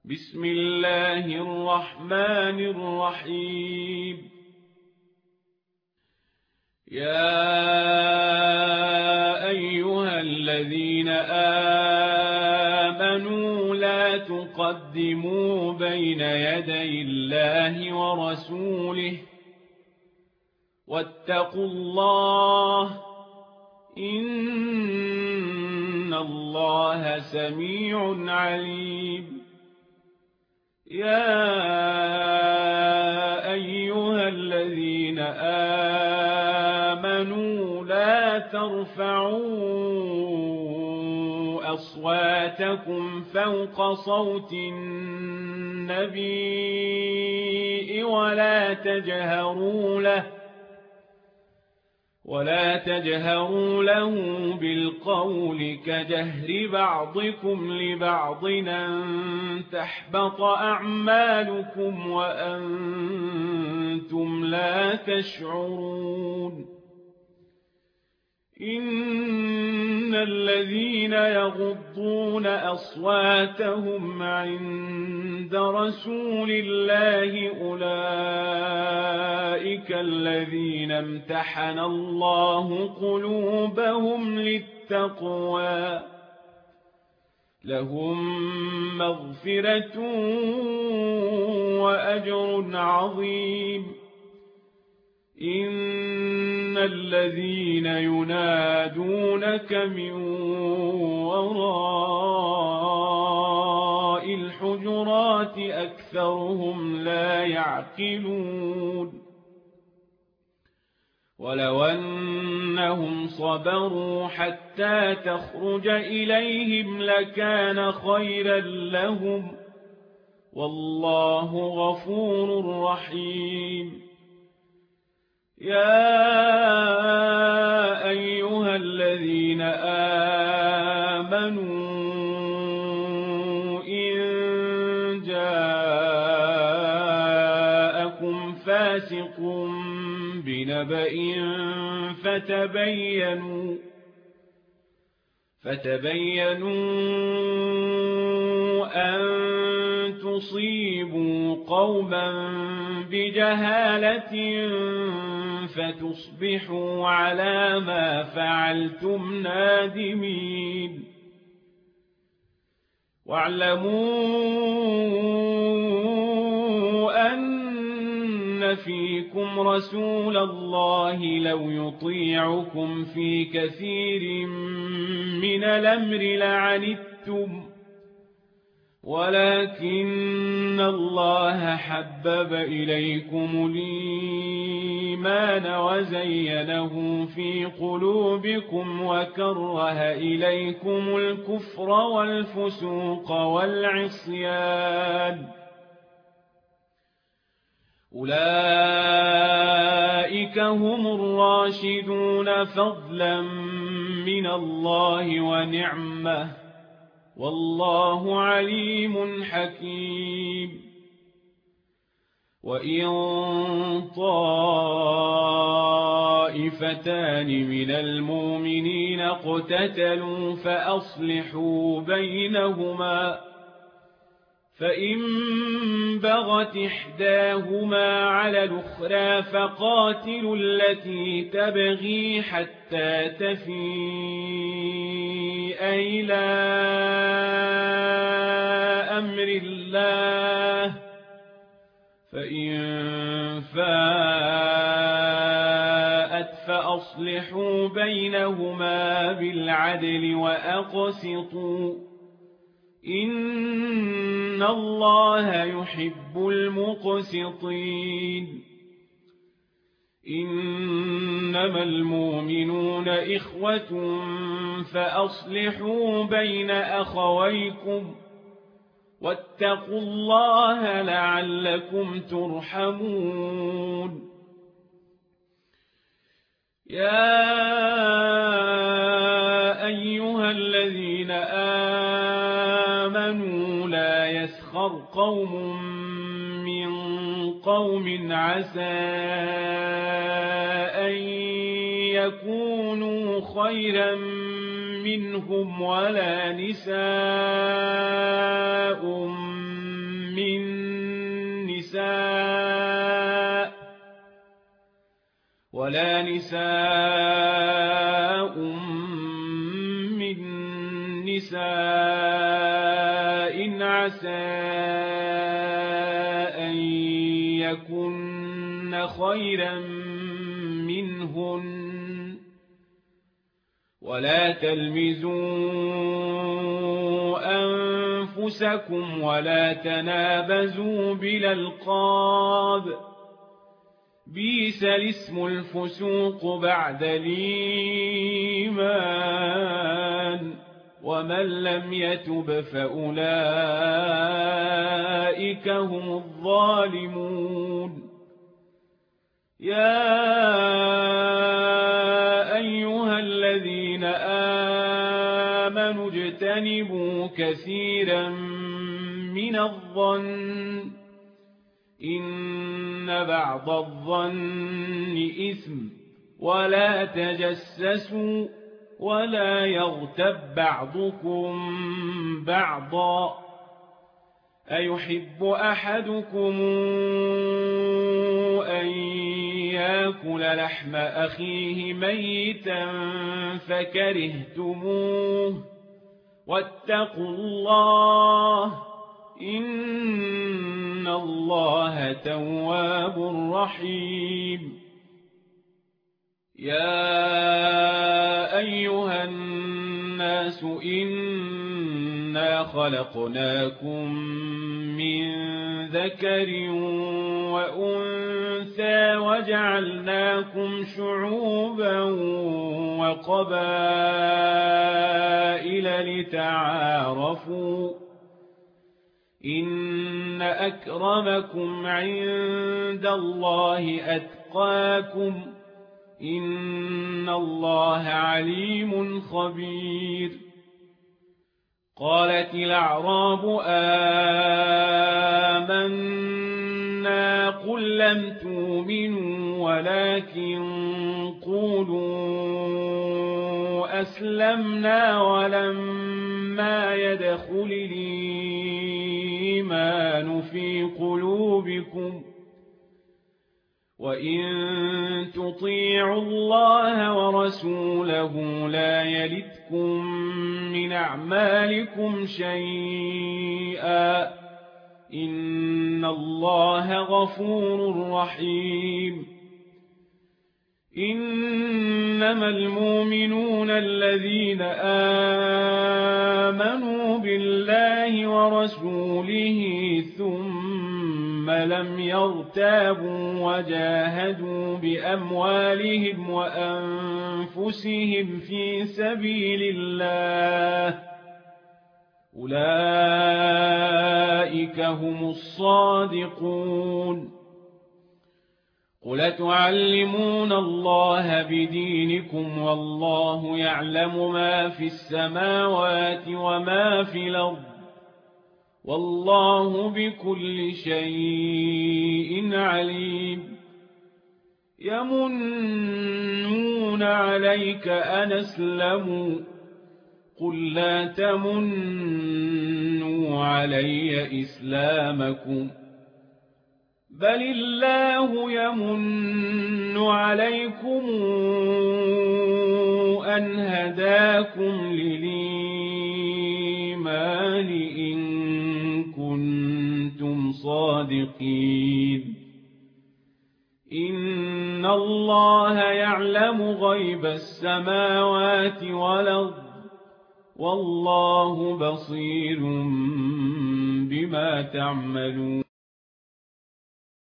بسم الله الرحمن الرحيم يا أيها الذين آمنوا لا تقدموا بين يدي الله ورسوله واتقوا الله إن الله سميع عليم يا أيها الذين آمنوا لا ترفعوا أصواتكم فوق صوت النبي ولا تجهروا له بالقول كجهر بعضكم لبعض أن تحبط أعمالكم وأنتم لا تشعرون إن الذين يغضون أصواتهم عند رسول الله أولئك الذين امتحن الله قلوبهم للتقوى لهم مغفرة وأجر عظيم إن الذين ينادونك من وراء الحجرات أكثرهم لا يعقلون ولو أنهم صبروا حتى تخرج إليهم لكان خيرا لهم والله غفور رحيم يا أيها الذين آمنوا إن جاءكم فاسق بنبأ فتبينوا أن تصيبوا قوما بجهالة فتصبحوا على ما فعلتم نادمين واعلموا أن فيكم رسول الله لو يطيعكم في كثير من الأمر لعنتم ولكن الله حبب إليكم الإيمان وزينه في قلوبكم وكره إليكم الكفر والفسوق والعصيان أولئك هم الراشدون فضلا من الله ونعمة والله عليم حكيم وإن طائفتان من المؤمنين اقتتلوا فأصلحوا بينهما فإن بغت إحداهما على الأخرى فقاتلوا التي تبغي حتى تفيء إلى أمر الله فإن فاءت فأصلحوا بينهما بالعدل وأقسطوا إن الله يحب المقسطين إنما المؤمنون إخوة فأصلحوا بين أخويكم واتقوا الله لعلكم ترحمون يا أيها الذين آمنوا لا يسخر قوم من قوم عسى أن يكونوا خيرا منهم ولا نساء من نساء ولا نساء من نساء عسى أن يكن خيرا منهن ولا تلمزوا أنفسكم ولا تنابزوا بالألقاب بئس الاسم الفسوق بعد الإيمان ومن لم يتب فأولئك هم الظالمون يا أيها الذين آمنوا اجتنبوا كثيرا من الظن إن بعض الظن إثم ولا تجسسوا ولا يغتب بعضكم بعضا أيحب أحدكم أن يأكل لحم أخيه ميتا فكرهتموه واتقوا الله إن الله تواب رحيم يا أيها الناس إنا خلقناكم من ذكر وأنثى وجعلناكم شعوبا وقبائل لتعارفوا إن أكرمكم عند الله أتقاكم إن الله عليم خبير قالت الأعراب آمنا قل لم تؤمنوا ولكن قولوا أسلمنا ولما يدخل الإيمان في قلوبكم وإن تطيعوا الله ورسوله لا يلتكم من أعمالكم شيئا إن الله غفور رحيم إنما المؤمنون الذين آمنوا بالله ورسوله ثم لم يرتابوا وجاهدوا بأموالهم وأنفسهم في سبيل الله أولئك هم الصادقون قل تعلمون الله بدينكم والله يعلم ما في السماوات وما في الأرض والله بكل شيء عليم يمنون عليك أن أسلموا قل لا تمنوا علي إسلامكم بل الله يمن عليكم أن هداكم للإيمان إن كنتم صادقين إن الله يعلم غيب السماوات والأرض والله بصير بما تعملون